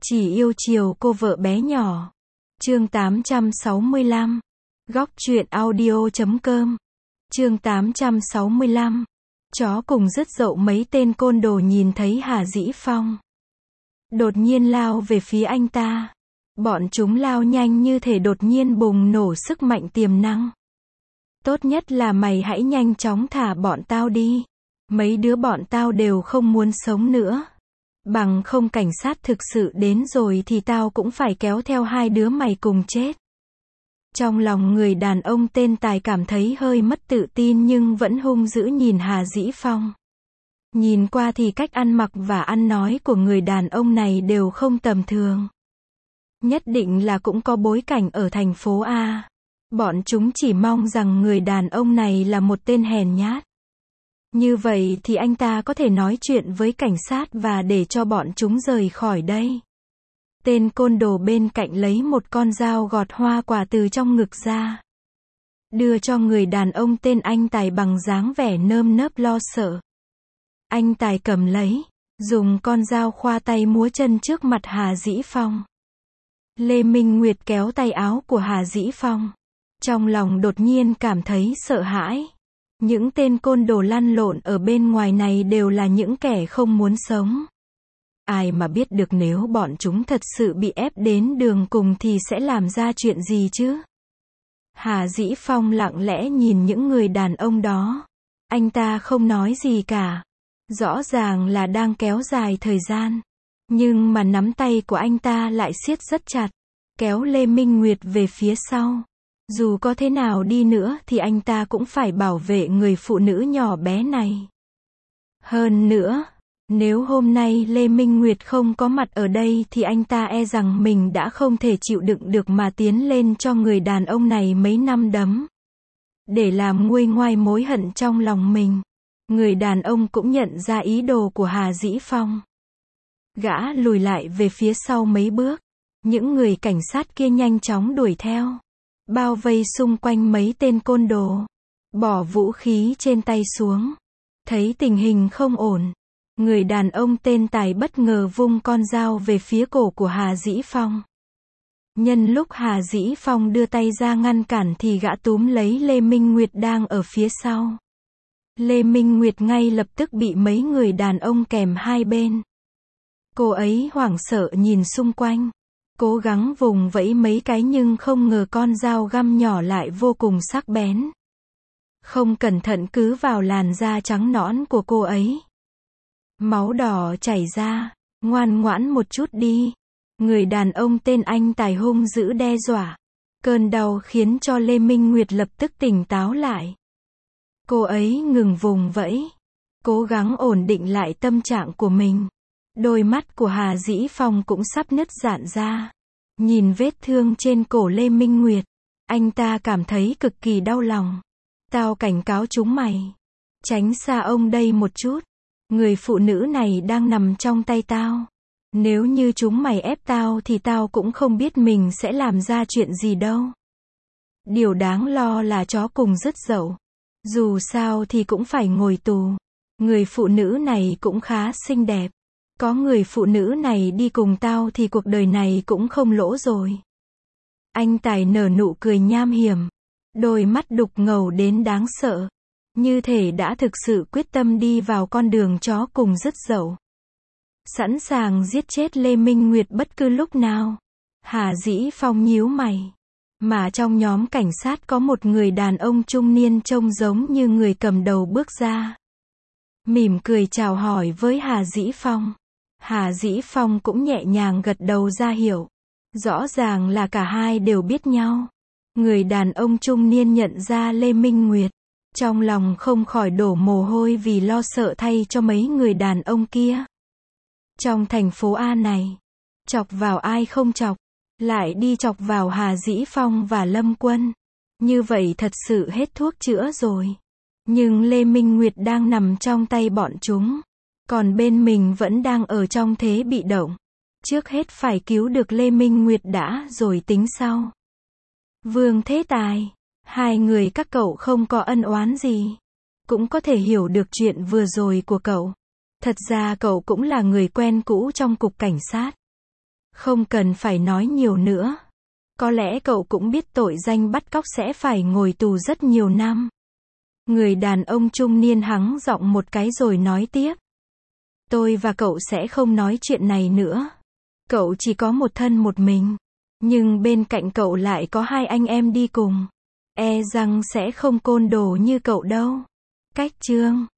Chỉ yêu chiều cô vợ bé nhỏ. Chương 865. Góc truyện audio.com. Chương 865. Chó cùng dứt dậu mấy tên côn đồ nhìn thấy Hà Dĩ Phong đột nhiên lao về phía anh ta. Bọn chúng lao nhanh như thể đột nhiên bùng nổ sức mạnh tiềm năng. Tốt nhất là mày hãy nhanh chóng thả bọn tao đi. Mấy đứa bọn tao đều không muốn sống nữa. Bằng không cảnh sát thực sự đến rồi thì tao cũng phải kéo theo hai đứa mày cùng chết. Trong lòng người đàn ông tên Tài cảm thấy hơi mất tự tin nhưng vẫn hung dữ nhìn Hà Dĩ Phong. Nhìn qua thì cách ăn mặc và ăn nói của người đàn ông này đều không tầm thường. Nhất định là cũng có bối cảnh ở thành phố A. Bọn chúng chỉ mong rằng người đàn ông này là một tên hèn nhát. Như vậy thì anh ta có thể nói chuyện với cảnh sát và để cho bọn chúng rời khỏi đây. Tên côn đồ bên cạnh lấy một con dao gọt hoa quả từ trong ngực ra. Đưa cho người đàn ông tên anh Tài bằng dáng vẻ nơm nớp lo sợ. Anh Tài cầm lấy, dùng con dao khoa tay múa chân trước mặt Hà Dĩ Phong. Lê Minh Nguyệt kéo tay áo của Hà Dĩ Phong. Trong lòng đột nhiên cảm thấy sợ hãi. Những tên côn đồ lăn lộn ở bên ngoài này đều là những kẻ không muốn sống. Ai mà biết được nếu bọn chúng thật sự bị ép đến đường cùng thì sẽ làm ra chuyện gì chứ? Hà Dĩ Phong lặng lẽ nhìn những người đàn ông đó. Anh ta không nói gì cả. Rõ ràng là đang kéo dài thời gian. Nhưng mà nắm tay của anh ta lại siết rất chặt. Kéo Lê Minh Nguyệt về phía sau. Dù có thế nào đi nữa thì anh ta cũng phải bảo vệ người phụ nữ nhỏ bé này. Hơn nữa, nếu hôm nay Lê Minh Nguyệt không có mặt ở đây thì anh ta e rằng mình đã không thể chịu đựng được mà tiến lên cho người đàn ông này mấy năm đấm. Để làm nguôi ngoai mối hận trong lòng mình. Người đàn ông cũng nhận ra ý đồ của Hà Dĩ Phong. Gã lùi lại về phía sau mấy bước. Những người cảnh sát kia nhanh chóng đuổi theo. Bao vây xung quanh mấy tên côn đồ. Bỏ vũ khí trên tay xuống. Thấy tình hình không ổn. Người đàn ông tên Tài bất ngờ vung con dao về phía cổ của Hà Dĩ Phong. Nhân lúc Hà Dĩ Phong đưa tay ra ngăn cản thì gã túm lấy Lê Minh Nguyệt đang ở phía sau. Lê Minh Nguyệt ngay lập tức bị mấy người đàn ông kèm hai bên. Cô ấy hoảng sợ nhìn xung quanh. Cố gắng vùng vẫy mấy cái nhưng không ngờ con dao găm nhỏ lại vô cùng sắc bén. Không cẩn thận cứ vào làn da trắng nõn của cô ấy. Máu đỏ chảy ra. Ngoan ngoãn một chút đi. Người đàn ông tên anh Tài hung dữ đe dọa. Cơn đau khiến cho Lê Minh Nguyệt lập tức tỉnh táo lại. Cô ấy ngừng vùng vẫy. Cố gắng ổn định lại tâm trạng của mình. Đôi mắt của Hà Dĩ Phong cũng sắp nứt rạn ra. Nhìn vết thương trên cổ Lê Minh Nguyệt. Anh ta cảm thấy cực kỳ đau lòng. Tao cảnh cáo chúng mày. Tránh xa ông đây một chút. Người phụ nữ này đang nằm trong tay tao. Nếu như chúng mày ép tao thì tao cũng không biết mình sẽ làm ra chuyện gì đâu. Điều đáng lo là chó cùng dứt dậu. Dù sao thì cũng phải ngồi tù. Người phụ nữ này cũng khá xinh đẹp. Có người phụ nữ này đi cùng tao thì cuộc đời này cũng không lỗ rồi. Anh Tài nở nụ cười nham hiểm. Đôi mắt đục ngầu đến đáng sợ. Như thể đã thực sự quyết tâm đi vào con đường chó cùng dứt dậu. Sẵn sàng giết chết Lê Minh Nguyệt bất cứ lúc nào. Hà Dĩ Phong nhíu mày. Mà trong nhóm cảnh sát có một người đàn ông trung niên trông giống như người cầm đầu bước ra. Mỉm cười chào hỏi với Hà Dĩ Phong. Hà Dĩ Phong cũng nhẹ nhàng gật đầu ra hiệu. Rõ ràng là cả hai đều biết nhau. Người đàn ông trung niên nhận ra Lê Minh Nguyệt. Trong lòng không khỏi đổ mồ hôi vì lo sợ thay cho mấy người đàn ông kia. Trong thành phố A này, chọc vào ai không chọc, lại đi chọc vào Hà Dĩ Phong và Lâm Quân. Như vậy thật sự hết thuốc chữa rồi. Nhưng Lê Minh Nguyệt đang nằm trong tay bọn chúng. Còn bên mình vẫn đang ở trong thế bị động. Trước hết phải cứu được Lê Minh Nguyệt đã rồi tính sau. Vương Thế Tài, hai người các cậu không có ân oán gì. Cũng có thể hiểu được chuyện vừa rồi của cậu. Thật ra cậu cũng là người quen cũ trong cục cảnh sát. Không cần phải nói nhiều nữa. Có lẽ cậu cũng biết tội danh bắt cóc sẽ phải ngồi tù rất nhiều năm. Người đàn ông trung niên hắng giọng một cái rồi nói tiếp. Tôi và cậu sẽ không nói chuyện này nữa. Cậu chỉ có một thân một mình. Nhưng bên cạnh cậu lại có hai anh em đi cùng. E rằng sẽ không côn đồ như cậu đâu. Cách chương